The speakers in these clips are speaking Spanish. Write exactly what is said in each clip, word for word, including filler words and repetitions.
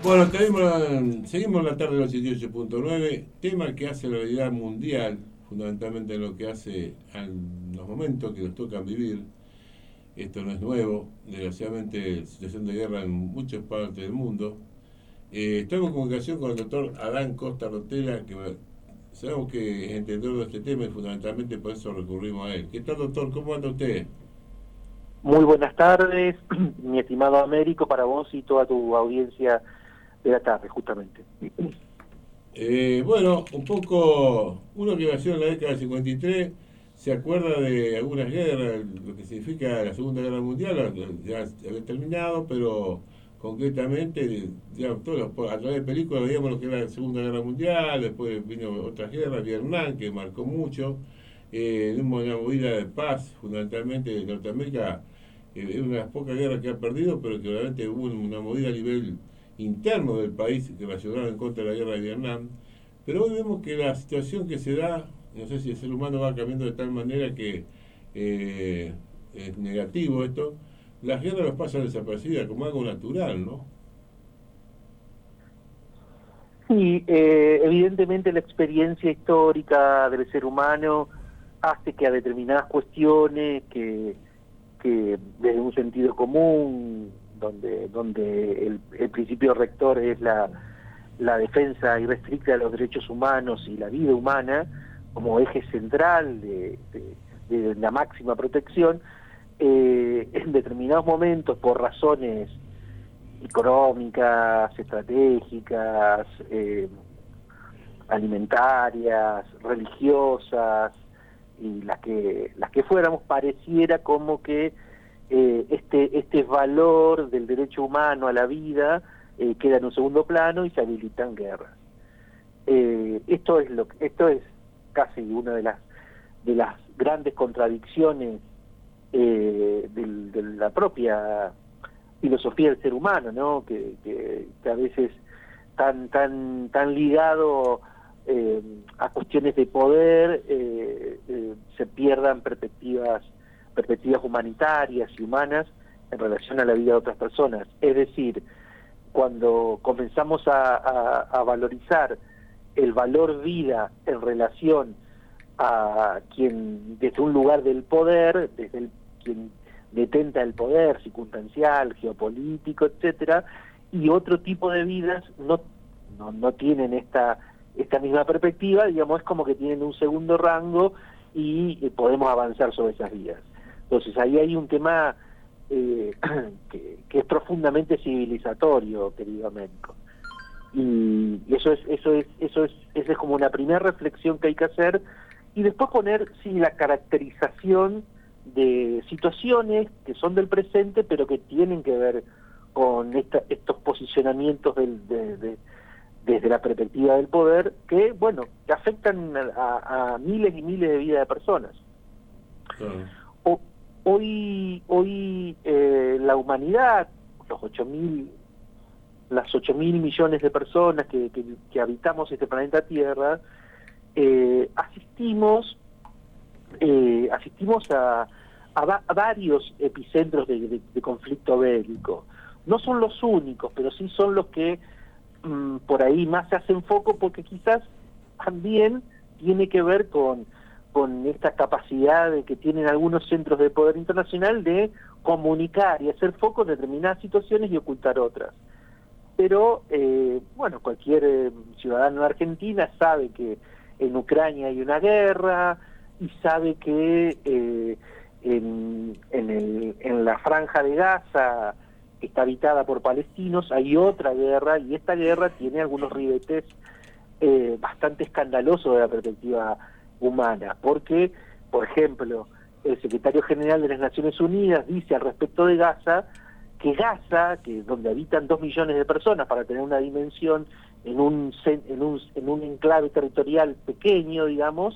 Bueno, tenemos, seguimos la tarde del ochenta y ocho punto nueve, tema que hace la realidad mundial, fundamentalmente lo que hace en los momentos que nos tocan vivir. Esto no es nuevo, desgraciadamente situación de guerra en muchas partes del mundo. Eh, estamos en comunicación con el doctor Adán Costa Rotela, que sabemos que es entendedor de este tema y fundamentalmente por eso recurrimos a él. ¿Qué tal, doctor? ¿Cómo anda usted? Muy buenas tardes, mi estimado Américo, para vos y toda tu audiencia de la tarde, justamente. Eh, bueno, un poco, uno que nació en la década del cincuenta y tres se acuerda de algunas guerras, lo que significa la Segunda Guerra Mundial, ya había terminado, pero concretamente, ya todos los, a través de películas veíamos lo que era la Segunda Guerra Mundial, después vino otras guerras, Vietnam, que marcó mucho, eh, una movida de paz, fundamentalmente de Norteamérica, eh, es una de las pocas guerras que ha perdido, pero que realmente hubo una movida a nivel interno del país que reaccionaron en contra de la guerra de Vietnam. Pero hoy vemos que la situación que se da, no sé si el ser humano va cambiando de tal manera que eh, es negativo esto, las guerras los pasan desapercibidas como algo natural, ¿no? Sí, eh, evidentemente la experiencia histórica del ser humano hace que a determinadas cuestiones que, que desde un sentido común, donde, donde el, el principio rector es la, la defensa irrestricta de los derechos humanos y la vida humana, como eje central de, de, de la máxima protección, eh, en determinados momentos, por razones económicas, estratégicas, eh, alimentarias, religiosas, y las que las que fuéramos, pareciera como que eh, este este valor del derecho humano a la vida eh, queda en un segundo plano y se habilitan guerras. Eh, esto es lo esto es casi una de las de las grandes contradicciones eh, del, de la propia filosofía del ser humano, ¿no? Que, que, que a veces tan tan tan ligado eh, a cuestiones de poder eh, eh, se pierdan perspectivas perspectivas humanitarias y humanas en relación a la vida de otras personas. Es decir, cuando comenzamos a, a, a valorizar el valor vida en relación a quien desde un lugar del poder, desde el, quien detenta el poder circunstancial, geopolítico, etcétera, y otro tipo de vidas no, no, no tienen esta, esta misma perspectiva, digamos, es como que tienen un segundo rango y eh, podemos avanzar sobre esas vidas. Entonces ahí hay un tema eh, que, que es profundamente civilizatorio, querido Américo. Y eso es, eso es, eso es, esa es como una primera reflexión que hay que hacer, y después poner, sí, la caracterización de situaciones que son del presente, pero que tienen que ver con esta, estos posicionamientos del, de, de, desde la perspectiva del poder, que, bueno, que afectan a, a miles y miles de vidas de personas. Claro. O, hoy hoy eh, la humanidad, los ocho mil las ocho mil millones de personas que, que, que habitamos este planeta Tierra, eh, asistimos eh, asistimos a, a, va, a varios epicentros de, de, de conflicto bélico. No son los únicos, pero sí son los que mmm, por ahí más se hacen foco, porque quizás también tiene que ver con, con esta capacidad de que tienen algunos centros de poder internacional de comunicar y hacer foco en determinadas situaciones y ocultar otras. Pero, eh, bueno, cualquier eh, ciudadano de Argentina sabe que en Ucrania hay una guerra, y sabe que eh, en, en, el, en la franja de Gaza, que está habitada por palestinos, hay otra guerra, y esta guerra tiene algunos ribetes eh, bastante escandalosos de la perspectiva humana, porque, por ejemplo, el secretario general de las Naciones Unidas dice al respecto de Gaza que Gaza, que donde habitan dos millones de personas, para tener una dimensión en un, en un, en un enclave territorial pequeño, digamos,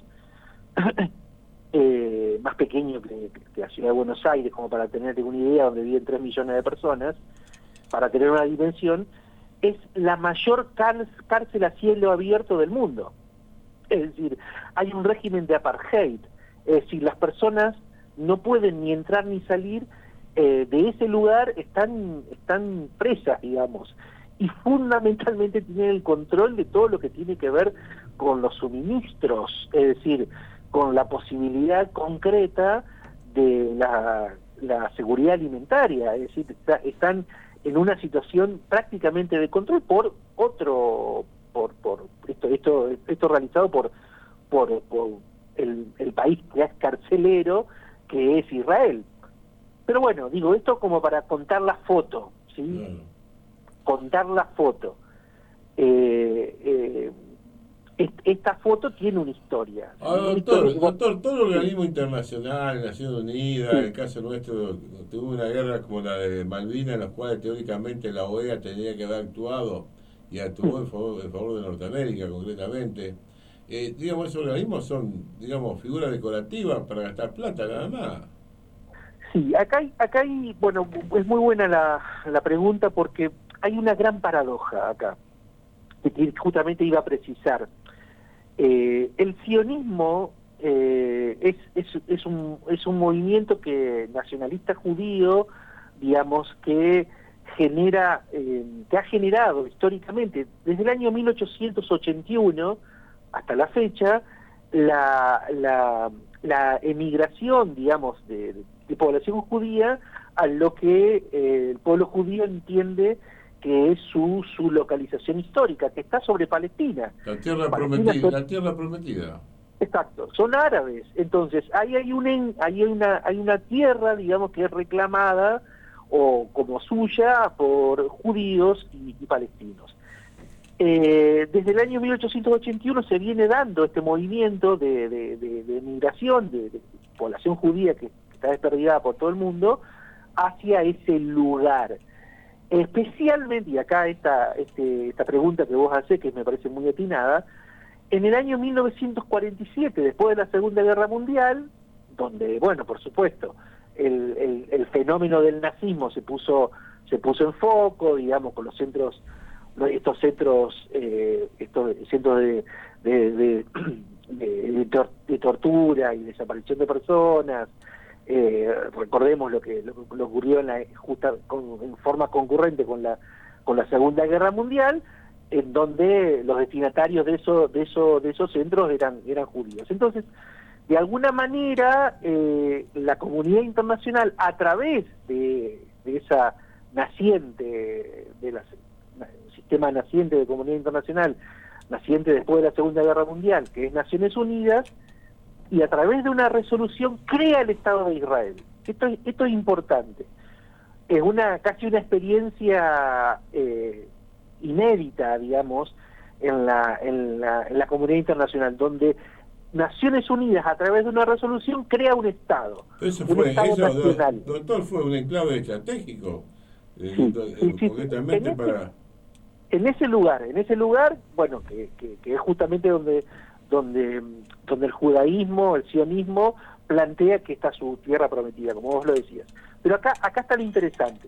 eh, más pequeño que, que la ciudad de Buenos Aires, como para tener una idea, donde viven tres millones de personas, para tener una dimensión, es la mayor cárcel a cielo abierto del mundo. Es decir, hay un régimen de apartheid, es decir, las personas no pueden ni entrar ni salir eh, de ese lugar, están, están presas, digamos, y fundamentalmente tienen el control de todo lo que tiene que ver con los suministros, es decir, con la posibilidad concreta de la, la seguridad alimentaria, es decir, está, están en una situación prácticamente de control por otro, por, por esto, esto, esto realizado por, por, por el, el país que es carcelero, que es Israel. Pero bueno, digo esto como para contar la foto, ¿sí? Mm. Contar la foto. Eh, eh, esta foto tiene una historia. Ah, doctor, historia doctor, todo el organismo sí. internacional, Naciones Unidas, sí. En el caso nuestro, tuvo una guerra como la de Malvinas, en los cuales teóricamente la O E A tenía que haber actuado y actuó sí. en, favor, en favor de Norteamérica concretamente. Eh, digamos, esos organismos son, digamos, figuras decorativas para gastar plata, nada más. Sí, acá hay, acá hay, bueno, es muy buena la, la pregunta porque hay una gran paradoja acá, que justamente iba a precisar. Eh, el sionismo eh, es, es, es, un, es un movimiento que nacionalista judío, digamos, que genera, eh, que ha generado históricamente, desde el año mil ochocientos ochenta y uno hasta la fecha, la, la, la emigración, digamos, de, de población judía a lo que eh, el pueblo judío entiende que es su, su localización histórica, que está sobre Palestina. La tierra Palestina prometida. Son, la tierra prometida. Exacto, son árabes. Entonces, ahí hay una, ahí hay una, hay una tierra, digamos, que es reclamada o como suya por judíos y, y palestinos. Eh, desde el año mil ochocientos ochenta y uno se viene dando este movimiento de, de, de, de migración de, de población judía que, que está desperdigada por todo el mundo hacia ese lugar. Especialmente, y acá esta, este, esta pregunta que vos hacés, que me parece muy atinada, en el año mil novecientos cuarenta y siete, después de la Segunda Guerra Mundial, donde, bueno, por supuesto, el, el, el fenómeno del nazismo se puso, se puso en foco, digamos, con los centros, estos centros, eh, estos centros de, de, de, de, de, tor de tortura y desaparición de personas. Eh, recordemos lo que lo, lo ocurrió en la justa con, en forma concurrente con la con la Segunda Guerra Mundial, en donde los destinatarios de eso de eso de esos centros eran eran judíos. Entonces, de alguna manera, eh, la comunidad internacional, a través de, de esa naciente de la sistema naciente de comunidad internacional, naciente después de la Segunda Guerra Mundial, que es Naciones Unidas, y a través de una resolución crea el Estado de Israel. Esto, esto es importante. Es una casi una experiencia eh, inédita, digamos, en la, en, la, en la comunidad internacional, donde Naciones Unidas, a través de una resolución, crea un Estado. Eso un fue, Estado eso, nacional. Doctor, fue un enclave estratégico, sí, eh, sí, sí. concretamente en para... Ese, en ese lugar, en ese lugar, bueno, que, que, que es justamente donde... donde donde el judaísmo, el sionismo, plantea que está su tierra prometida, como vos lo decías. Pero acá acá está lo interesante.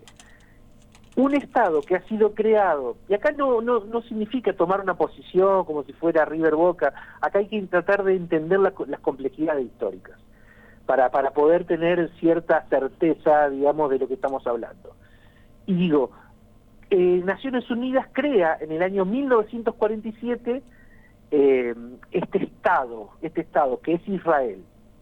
Un Estado que ha sido creado, y acá no no no significa tomar una posición como si fuera River Boca, acá hay que tratar de entender la, las complejidades históricas, para, para poder tener cierta certeza, digamos, de lo que estamos hablando. Y digo, eh, Naciones Unidas crea en el año mil novecientos cuarenta y siete Eh, este Estado, este Estado que es Israel.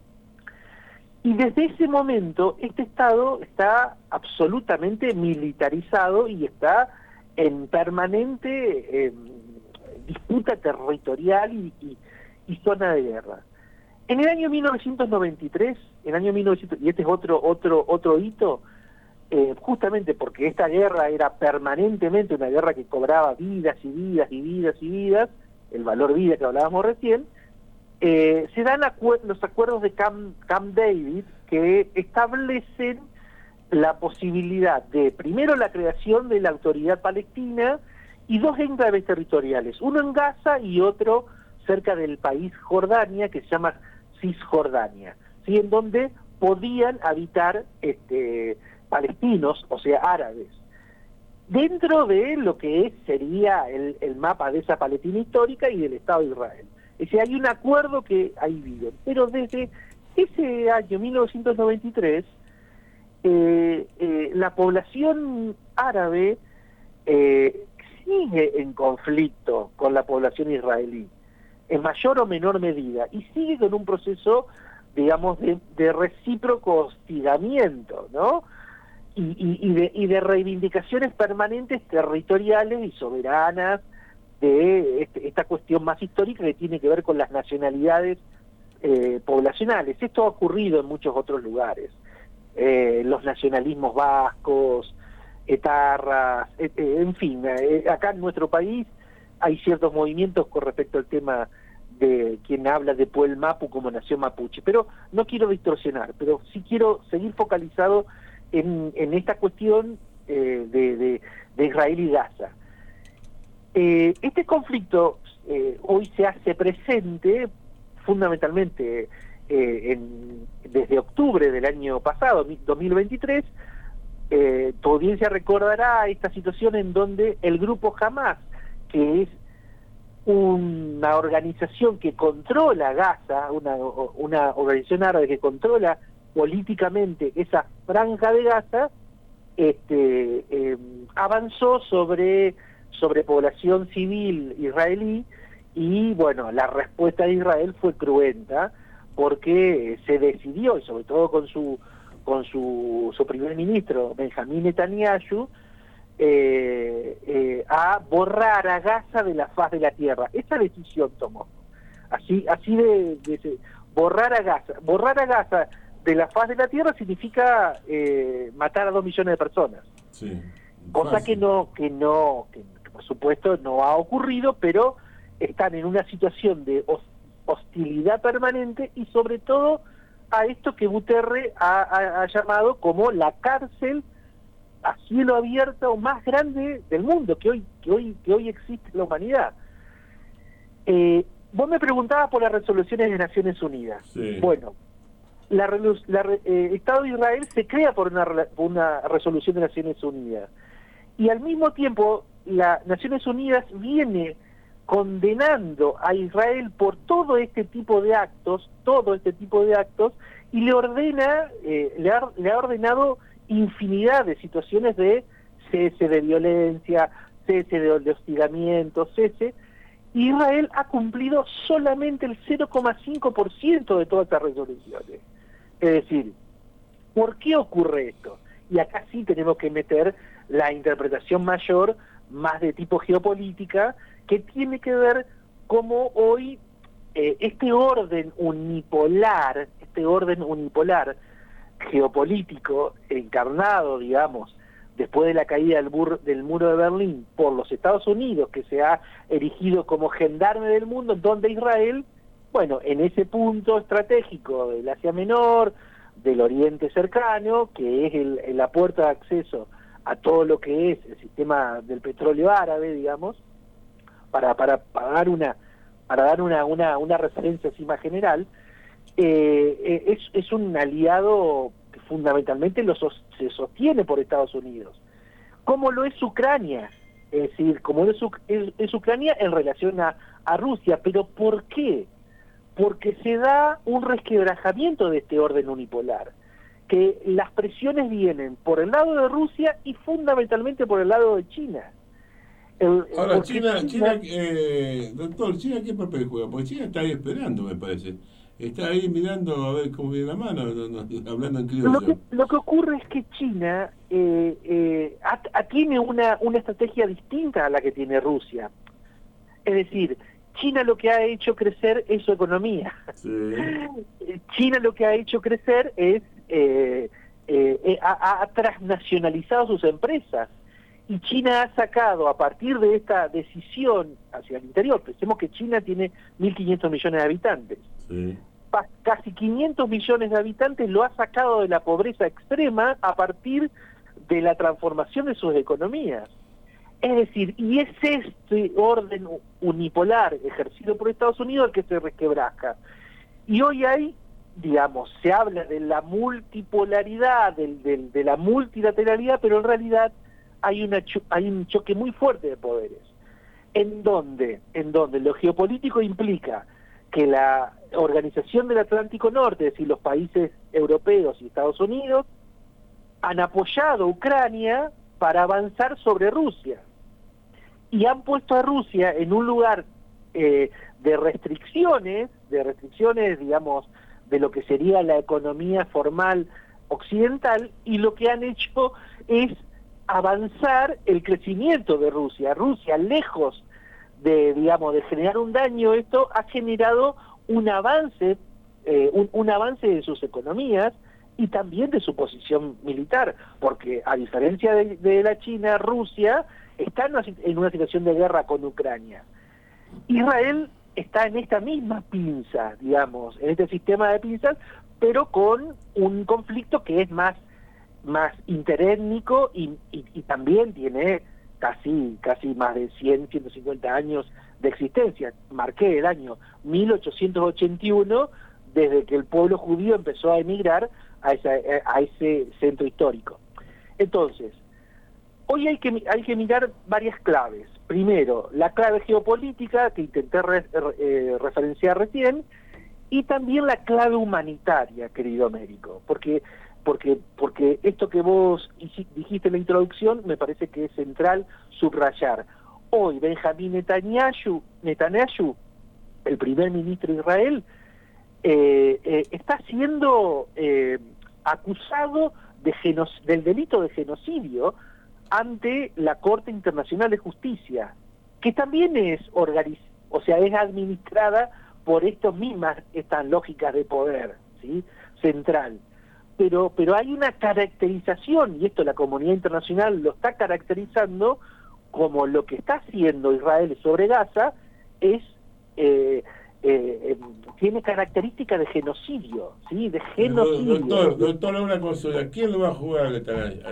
Y desde ese momento, este Estado está absolutamente militarizado y está en permanente eh, disputa territorial y, y, y zona de guerra. En el año mil novecientos noventa y tres, en el año mil novecientos, y este es otro, otro, otro hito, eh, justamente porque esta guerra era permanentemente una guerra que cobraba vidas y vidas y vidas y vidas, el valor vida que hablábamos recién, eh, se dan acuer los acuerdos de Camp, Camp David que establecen la posibilidad de, primero, la creación de la autoridad palestina y dos enclaves territoriales, uno en Gaza y otro cerca del país Jordania, que se llama Cisjordania, ¿sí? En donde podían habitar este, palestinos, o sea, árabes, dentro de lo que es, sería el, el mapa de esa Palestina histórica y del Estado de Israel. Es decir, hay un acuerdo que ahí viven. Pero desde ese año mil novecientos noventa y tres, eh, eh, la población árabe eh, sigue en conflicto con la población israelí, en mayor o menor medida, y sigue con un proceso, digamos, de, de recíproco hostigamiento, ¿no? Y, y, y, de, y de reivindicaciones permanentes territoriales y soberanas de este, esta cuestión más histórica que tiene que ver con las nacionalidades eh, poblacionales. Esto ha ocurrido en muchos otros lugares. Eh, los nacionalismos vascos, etarras, eh, eh, en fin, eh, acá en nuestro país hay ciertos movimientos con respecto al tema de quien habla de Puel Mapu como nación mapuche, pero no quiero distorsionar, pero sí quiero seguir focalizado en, en esta cuestión eh, de, de, de Israel y Gaza. Eh, este conflicto eh, hoy se hace presente fundamentalmente eh, en, desde octubre del año pasado, dos mil veintitrés. Eh, tu audiencia recordará esta situación en donde el grupo Hamas, que es una organización que controla Gaza, una, una organización árabe que controla políticamente esa franja de Gaza, este, eh, avanzó sobre, sobre población civil israelí, y bueno, la respuesta de Israel fue cruenta, porque se decidió, y sobre todo con su con su, su primer ministro, Benjamín Netanyahu, eh, eh, a borrar a Gaza de la faz de la tierra. Esa decisión tomó. Así, así de, de borrar a Gaza. Borrar a Gaza de la faz de la tierra significa eh, matar a dos millones de personas. Sí, cosa fácil. que no, que no, que, que por supuesto no ha ocurrido, pero están en una situación de hostilidad permanente, y sobre todo a esto que Guterres ha, ha, ha llamado como la cárcel a cielo abierto más grande del mundo que hoy que hoy que hoy existe en la humanidad. Eh, vos me preguntabas por las resoluciones de Naciones Unidas. Sí. Bueno, la, la eh, Estado de Israel se crea por una, una resolución de Naciones Unidas, y al mismo tiempo las Naciones Unidas viene condenando a Israel por todo este tipo de actos, todo este tipo de actos, y le ordena, eh, le, ha, le ha ordenado infinidad de situaciones de cese de violencia, cese de, de hostigamiento, cese. Israel ha cumplido solamente el cero coma cinco por ciento de todas estas resoluciones. Es decir, ¿por qué ocurre esto? Y acá sí tenemos que meter la interpretación mayor, más de tipo geopolítica, que tiene que ver cómo hoy eh, este orden unipolar, este orden unipolar geopolítico encarnado, digamos, después de la caída del, bur del muro de Berlín por los Estados Unidos, que se ha erigido como gendarme del mundo, donde Israel, bueno, en ese punto estratégico del Asia Menor, del Oriente Cercano, que es el, la puerta de acceso a todo lo que es el sistema del petróleo árabe, digamos, para para, para dar una para dar una una, una referencia así más general, eh, es, es un aliado que fundamentalmente lo sos, se sostiene por Estados Unidos, como lo es Ucrania, es decir, como lo es, es, es Ucrania en relación a, a Rusia. ¿Pero por qué? Porque se da un resquebrajamiento de este orden unipolar, que las presiones vienen por el lado de Rusia y fundamentalmente por el lado de China. El, Ahora, China, China, China eh, doctor, ¿China qué papel juega? Porque China está ahí esperando, me parece. Está ahí mirando a ver cómo viene la mano, no, no, hablando en criollo. Lo que, lo que ocurre es que China eh, eh, a, a tiene una, una estrategia distinta a la que tiene Rusia. Es decir, China lo que ha hecho crecer es su economía. Sí. China lo que ha hecho crecer es, eh, eh, ha, ha transnacionalizado sus empresas. Y China ha sacado, a partir de esta decisión hacia el interior, pensemos que China tiene mil quinientos millones de habitantes. Sí. Casi quinientos millones de habitantes lo ha sacado de la pobreza extrema a partir de la transformación de sus economías. Es decir, y es este orden unipolar ejercido por Estados Unidos el que se resquebraja. Y hoy hay, digamos, se habla de la multipolaridad, del, del, de la multilateralidad, pero en realidad hay, una, hay un choque muy fuerte de poderes, en donde, en donde lo geopolítico implica que la Organización del Atlántico Norte, es decir, los países europeos y Estados Unidos, han apoyado a Ucrania para avanzar sobre Rusia. y han puesto a Rusia en un lugar eh, de restricciones, de restricciones, digamos, de lo que sería la economía formal occidental, y lo que han hecho es avanzar el crecimiento de Rusia. Rusia, lejos de, digamos, de generar un daño, esto ha generado un avance, eh, un, un avance de sus economías y también de su posición militar, porque a diferencia de, de la China, Rusia está en una, en una situación de guerra con Ucrania. Israel está en esta misma pinza, digamos, en este sistema de pinzas, pero con un conflicto que es más, más interétnico y, y, y también tiene casi, casi más de cien, ciento cincuenta años de existencia. Marqué el año mil ochocientos ochenta y uno desde que el pueblo judío empezó a emigrar a, esa, a ese centro histórico. Entonces, hoy hay que, hay que mirar varias claves. Primero, la clave geopolítica, que intenté re, eh, referenciar recién, y también la clave humanitaria, querido Américo, porque, porque, porque esto que vos dijiste en la introducción me parece que es central subrayar. Hoy Benjamín Netanyahu, Netanyahu el primer ministro de Israel, eh, eh, está siendo eh, acusado de genos, del delito de genocidio ante la Corte Internacional de Justicia, que también es organiz o sea, es administrada por estas mismas, estas lógicas de poder, ¿sí?, central. Pero, pero hay una caracterización, y esto la comunidad internacional lo está caracterizando, como lo que está haciendo Israel sobre Gaza es eh, eh, eh, tiene características de genocidio, ¿sí?, de genocidio. Doctor, doctor, una consulta, ¿quién lo va a jugar al,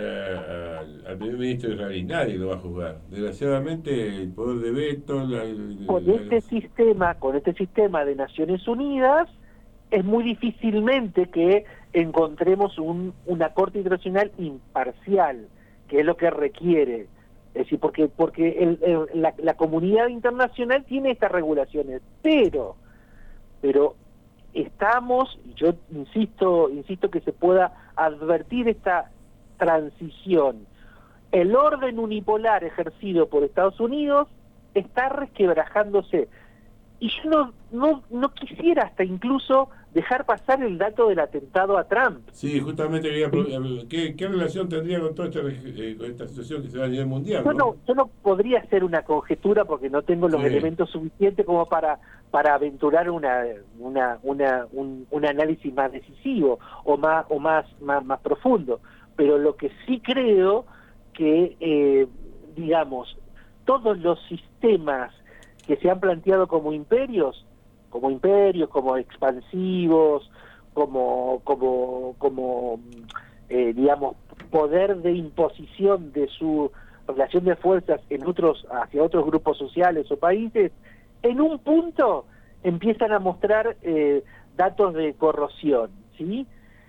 al, al primer ministro israelí? Nadie lo va a jugar. Desgraciadamente el poder de veto... La, con la, este la... sistema, con este sistema de Naciones Unidas, es muy difícilmente que encontremos un, una Corte Internacional imparcial, que es lo que requiere. Es decir, porque porque el, el, la, la comunidad internacional tiene estas regulaciones, pero pero estamos, y yo insisto, insisto que se pueda advertir esta transición. El orden unipolar ejercido por Estados Unidos está resquebrajándose. Y yo no, no, no quisiera hasta incluso dejar pasar el dato del atentado a Trump. Sí, justamente quería, ¿qué, qué relación tendría con toda esta, eh, con esta situación que se da a nivel mundial? Yo ¿no? no, yo no podría hacer una conjetura porque no tengo los sí. elementos suficientes como para para aventurar una una una un, un análisis más decisivo o más o más más, más profundo. Pero lo que sí creo que eh, digamos todos los sistemas que se han planteado como imperios, como imperios, como expansivos, como, como, como eh, digamos, poder de imposición de su relación de fuerzas en otros, hacia otros grupos sociales o países, en un punto empiezan a mostrar eh, datos de corrosión, ¿sí?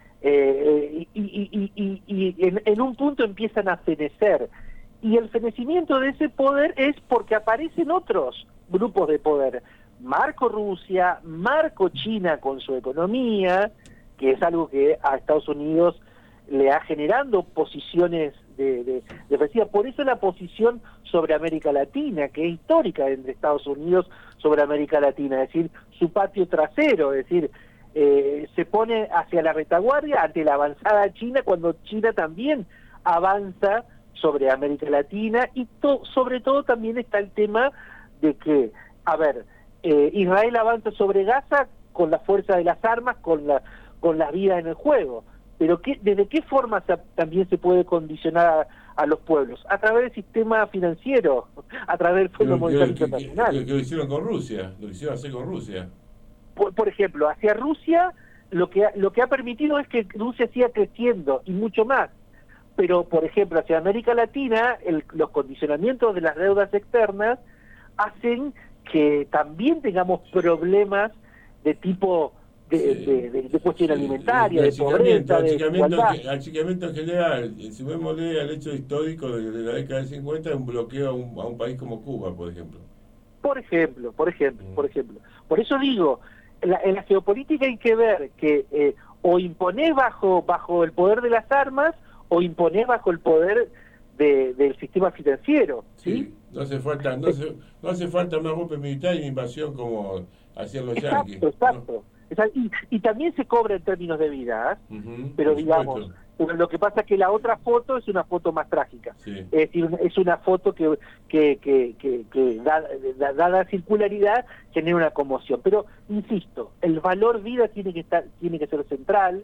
Eh, y y, y, y, y en, en un punto empiezan a fenecer. Y el fenecimiento de ese poder es porque aparecen otros grupos de poder. Marco Rusia, marco China con su economía, que es algo que a Estados Unidos le ha generado posiciones de, de, de ofensiva. Por eso la posición sobre América Latina, que es histórica entre Estados Unidos sobre América Latina, es decir, su patio trasero, es decir, eh, se pone hacia la retaguardia ante la avanzada China, cuando China también avanza sobre América Latina, y to, sobre todo también está el tema de que, a ver, eh, Israel avanza sobre Gaza con la fuerza de las armas, con la con la vida en el juego, pero ¿qué, ¿desde qué forma se, también se puede condicionar a, a los pueblos? A través del sistema financiero, a través del Fondo Monetario Internacional. Lo que lo hicieron con Rusia, lo que hicieron hacer con Rusia. Por, por ejemplo, hacia Rusia, lo que, lo que ha permitido es que Rusia siga creciendo, y mucho más. Pero, por ejemplo, hacia América Latina, el, los condicionamientos de las deudas externas hacen que también tengamos problemas de tipo de, sí, de, de, de cuestión sí, alimentaria, de, de pobreza, de desigualdad. Achicamiento en general, si vemos el hecho histórico de, de la década del cincuenta, es un bloqueo a un, a un país como Cuba, por ejemplo. Por ejemplo, por ejemplo, mm. por ejemplo. Por eso digo, en la, en la geopolítica hay que ver que eh, o imponer bajo, bajo el poder de las armas, o imponer bajo el poder de, del sistema financiero. ¿sí? Sí, no hace falta, no hace, no hace falta más golpe militar y invasión como hacían los Exacto, yanquis. exacto. ¿no? exacto. Y, y también se cobra en términos de vida, ¿eh? Uh-huh, pero por digamos, supuesto. lo que pasa es que la otra foto es una foto más trágica. Sí. Es decir, es una foto que, que, que, que, que dada, dada circularidad, genera una conmoción. Pero, insisto, el valor vida tiene que estar, tiene que ser central.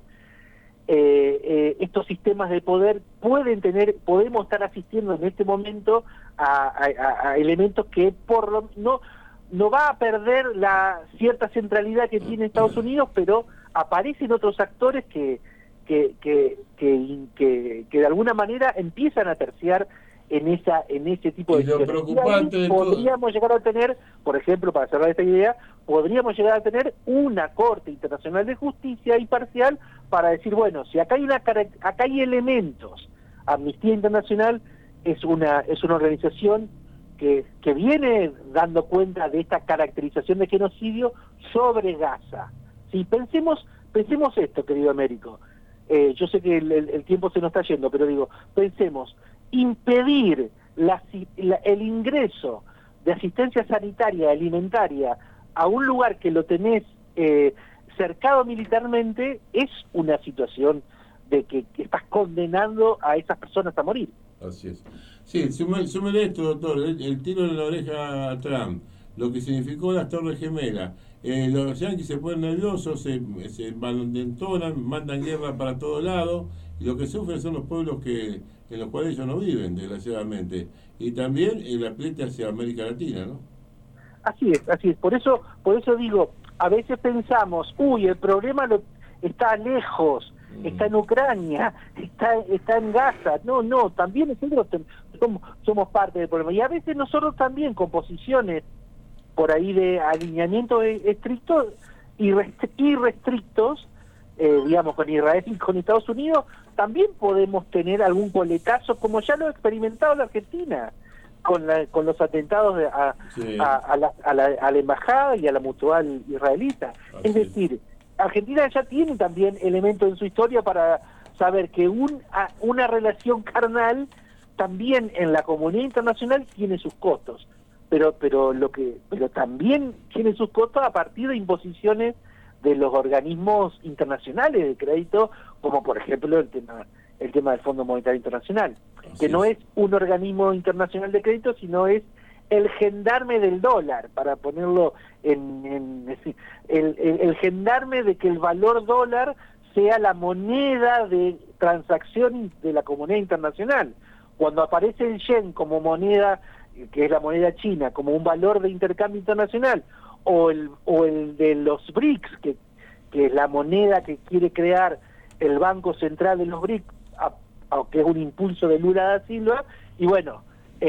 Eh, eh, estos sistemas de poder pueden tener, podemos estar asistiendo en este momento a, a, a elementos que por lo no no va a perder la cierta centralidad que tiene Estados Unidos, pero aparecen otros actores que que que que, que, que de alguna manera empiezan a terciar en esa en ese tipo de y lo decisiones. preocupante Y ahí de todo... podríamos llegar a tener, por ejemplo, para cerrar esta idea, podríamos llegar a tener una Corte Internacional de Justicia imparcial para decir, bueno, si acá hay una acá hay elementos, Amnistía Internacional es una es una organización que, que viene dando cuenta de esta caracterización de genocidio sobre Gaza. Si pensemos pensemos esto, querido Américo. Eh, yo sé que el, el, el tiempo se nos está yendo, pero digo, pensemos, impedir la, la, el ingreso de asistencia sanitaria, alimentaria, a un lugar que lo tenés eh, cercado militarmente, es una situación de que, que estás condenando a esas personas a morir. Así es. Sí, súmele esto, doctor, el, el tiro en la oreja a Trump, lo que significó las Torres Gemelas. Eh, los yanquis se ponen nerviosos, se, se envalentonan, mandan guerra para todos lados, y lo que sufren son los pueblos que en los cuales ellos no viven, desgraciadamente. Y también el apriete hacia América Latina, ¿no? Así es, así es. Por eso, por eso digo, a veces pensamos, uy, el problema lo, está lejos, mm. está en Ucrania, está, está en Gaza. No, no, también nosotros somos, somos parte del problema. Y a veces nosotros también, con posiciones por ahí de alineamientos estrictos y irrestrictos, eh, digamos, con Israel y con Estados Unidos, también podemos tener algún coletazo, como ya lo ha experimentado la Argentina, con, la, con los atentados de, a, sí. a, a, la, a, la, a la embajada y a la mutual israelita. Así es decir, Argentina ya tiene también elementos en su historia para saber que un, a, una relación carnal también en la comunidad internacional tiene sus costos. Pero pero lo que pero también tiene sus costos a partir de imposiciones de los organismos internacionales de crédito, como por ejemplo el tema el tema del Fondo Monetario Internacional, Así que no es. es un organismo internacional de crédito, sino es el gendarme del dólar, para ponerlo en, en el, el, el gendarme de que el valor dólar sea la moneda de transacción de la comunidad internacional. Cuando aparece el yen como moneda, que es la moneda china, como un valor de intercambio internacional, o el o el de los B R I C S, que, que es la moneda que quiere crear el Banco Central de los B R I C S, a, a, que es un impulso de Lula da Silva, y bueno,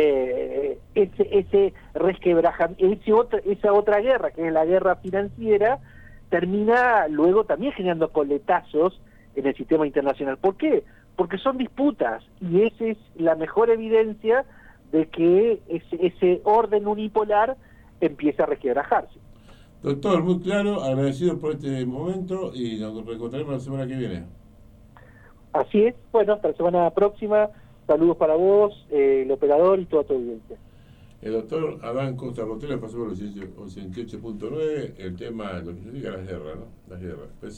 eh, ese ese resquebrajamiento, ese otra, esa otra guerra, que es la guerra financiera, termina luego también generando coletazos en el sistema internacional. ¿Por qué? Porque son disputas, y esa es la mejor evidencia de que ese, ese orden unipolar empieza a resquebrajarse. Doctor, muy claro, agradecido por este momento y nos reencontraremos la semana que viene. Así es, bueno, hasta la semana próxima, saludos para vos, eh, el operador y toda tu audiencia. El doctor Adán Costa Rotela pasó por los ochenta y ocho punto nueve, el tema, lo que significa las guerras, ¿no? Las guerras.